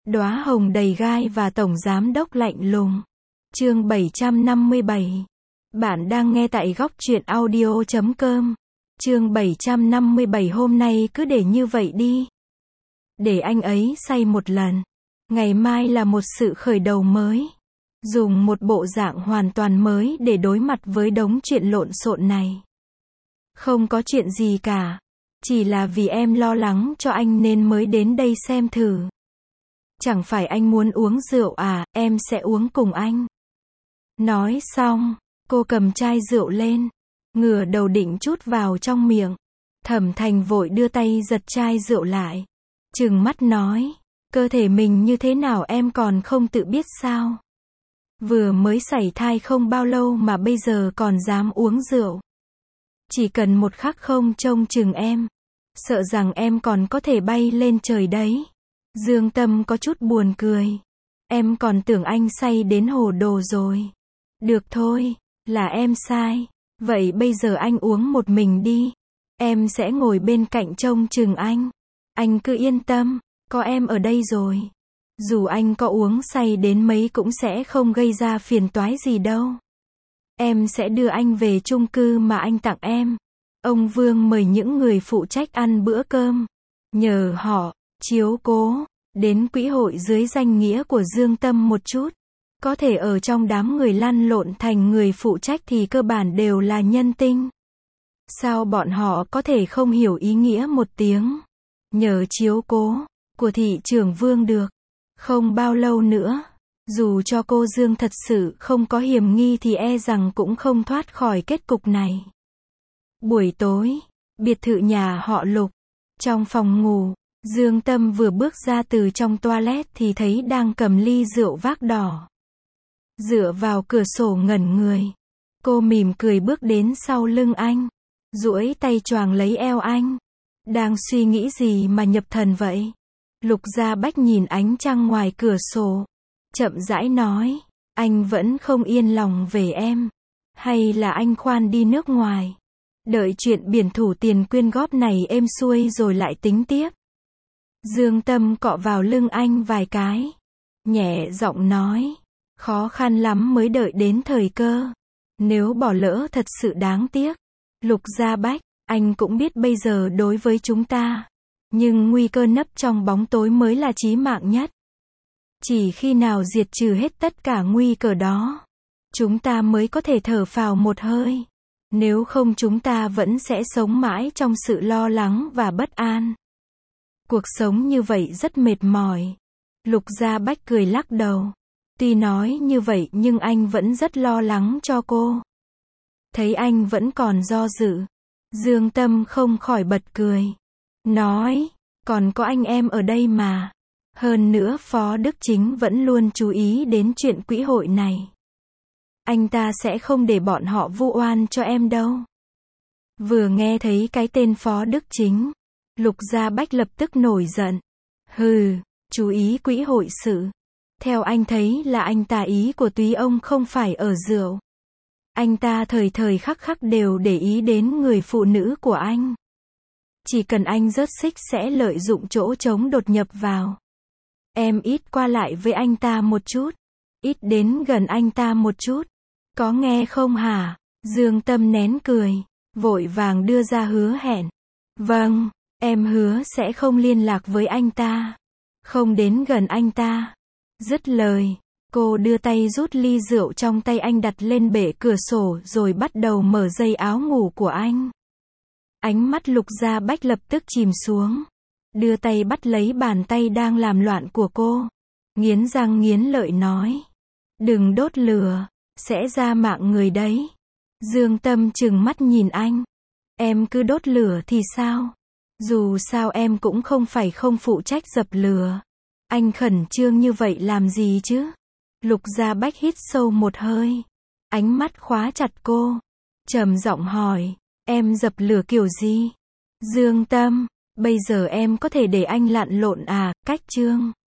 Đóa hồng đầy gai và tổng giám đốc lạnh lùng. Chương 757. Bạn đang nghe tại góc truyện audio.com. Chương 757 hôm nay cứ để như vậy đi. Để anh ấy say một lần. Ngày mai là một sự khởi đầu mới. Dùng một bộ dạng hoàn toàn mới để đối mặt với đống chuyện lộn xộn này. Không có chuyện gì cả. Chỉ là vì em lo lắng cho anh nên mới đến đây xem thử. Chẳng phải anh muốn uống rượu à, em sẽ uống cùng anh. Nói xong, cô cầm chai rượu lên, ngửa đầu định trút vào trong miệng. Thẩm Thành vội đưa tay giật chai rượu lại. Trừng mắt nói, cơ thể mình như thế nào em còn không tự biết sao? Vừa mới sảy thai không bao lâu mà bây giờ còn dám uống rượu. Chỉ cần một khắc không trông chừng em, sợ rằng em còn có thể bay lên trời đấy. Dương Tâm có chút buồn cười. Em còn tưởng anh say đến hồ đồ rồi. Được thôi, là em sai. Vậy bây giờ anh uống một mình đi. Em sẽ ngồi bên cạnh trông chừng anh. Anh cứ yên tâm, có em ở đây rồi. Dù anh có uống say đến mấy cũng sẽ không gây ra phiền toái gì đâu. Em sẽ đưa anh về chung cư mà anh tặng em. Ông Vương mời những người phụ trách ăn bữa cơm. Nhờ họ chiếu cố đến quỹ hội dưới danh nghĩa của Dương Tâm một chút. Có thể ở trong đám người lăn lộn thành người phụ trách thì cơ bản đều là nhân tinh. Sao bọn họ có thể không hiểu ý nghĩa một tiếng nhờ chiếu cố của thị trưởng Vương được? Không bao lâu nữa, dù cho cô Dương thật sự không có hiểm nghi thì e rằng cũng không thoát khỏi kết cục này. Buổi tối, biệt thự nhà họ Lục, trong phòng ngủ, Dương Tâm vừa bước ra từ trong toilet thì thấy đang cầm ly rượu vác đỏ. Dựa vào cửa sổ ngẩn người. Cô mỉm cười bước đến sau lưng anh. Duỗi tay choàng lấy eo anh. Đang suy nghĩ gì mà nhập thần vậy? Lục Gia Bách nhìn ánh trăng ngoài cửa sổ. Chậm rãi nói. Anh vẫn không yên lòng về em. Hay là anh khoan đi nước ngoài? Đợi chuyện biển thủ tiền quyên góp này êm xuôi rồi lại tính tiếp. Dương Tâm cọ vào lưng anh vài cái. Nhẹ giọng nói. Khó khăn lắm mới đợi đến thời cơ. Nếu bỏ lỡ thật sự đáng tiếc. Lục Gia Bách, anh cũng biết bây giờ đối với chúng ta. Nhưng nguy cơ nấp trong bóng tối mới là chí mạng nhất. Chỉ khi nào diệt trừ hết tất cả nguy cơ đó, chúng ta mới có thể thở phào một hơi. Nếu không chúng ta vẫn sẽ sống mãi trong sự lo lắng và bất an. Cuộc sống như vậy rất mệt mỏi. Lục Gia Bách cười lắc đầu. Tuy nói như vậy nhưng anh vẫn rất lo lắng cho cô. Thấy anh vẫn còn do dự, Dương Tâm không khỏi bật cười. Nói, còn có anh em ở đây mà. Hơn nữa Phó Đức Chính vẫn luôn chú ý đến chuyện quỹ hội này. Anh ta sẽ không để bọn họ vu oan cho em đâu. Vừa nghe thấy cái tên Phó Đức Chính, Lục Gia Bách lập tức nổi giận. Hừ, chú ý quỹ hội sự. Theo anh thấy là anh ta ý của túy ông không phải ở rượu. Anh ta thời thời khắc khắc đều để ý đến người phụ nữ của anh. Chỉ cần anh rớt xích sẽ lợi dụng chỗ trống đột nhập vào. Em ít qua lại với anh ta một chút. Ít đến gần anh ta một chút. Có nghe không hả? Dương Tâm nén cười. Vội vàng đưa ra hứa hẹn. Vâng, em hứa sẽ không liên lạc với anh ta. Không đến gần anh ta. Dứt lời, cô đưa tay rút ly rượu trong tay anh đặt lên bệ cửa sổ rồi bắt đầu mở dây áo ngủ của anh. Ánh mắt Lục Gia Bách lập tức chìm xuống. Đưa tay bắt lấy bàn tay đang làm loạn của cô. Nghiến răng nghiến lợi nói. Đừng đốt lửa, sẽ ra mạng người đấy. Dương Tâm trừng mắt nhìn anh. Em cứ đốt lửa thì sao? Dù sao em cũng không phải không phụ trách dập lửa. Anh khẩn trương như vậy làm gì chứ? Lục Gia Bách hít sâu một hơi. Ánh mắt khóa chặt cô. Trầm giọng hỏi. Em dập lửa kiểu gì? Dương Tâm, bây giờ em có thể để anh lặn lộn à? Cách chương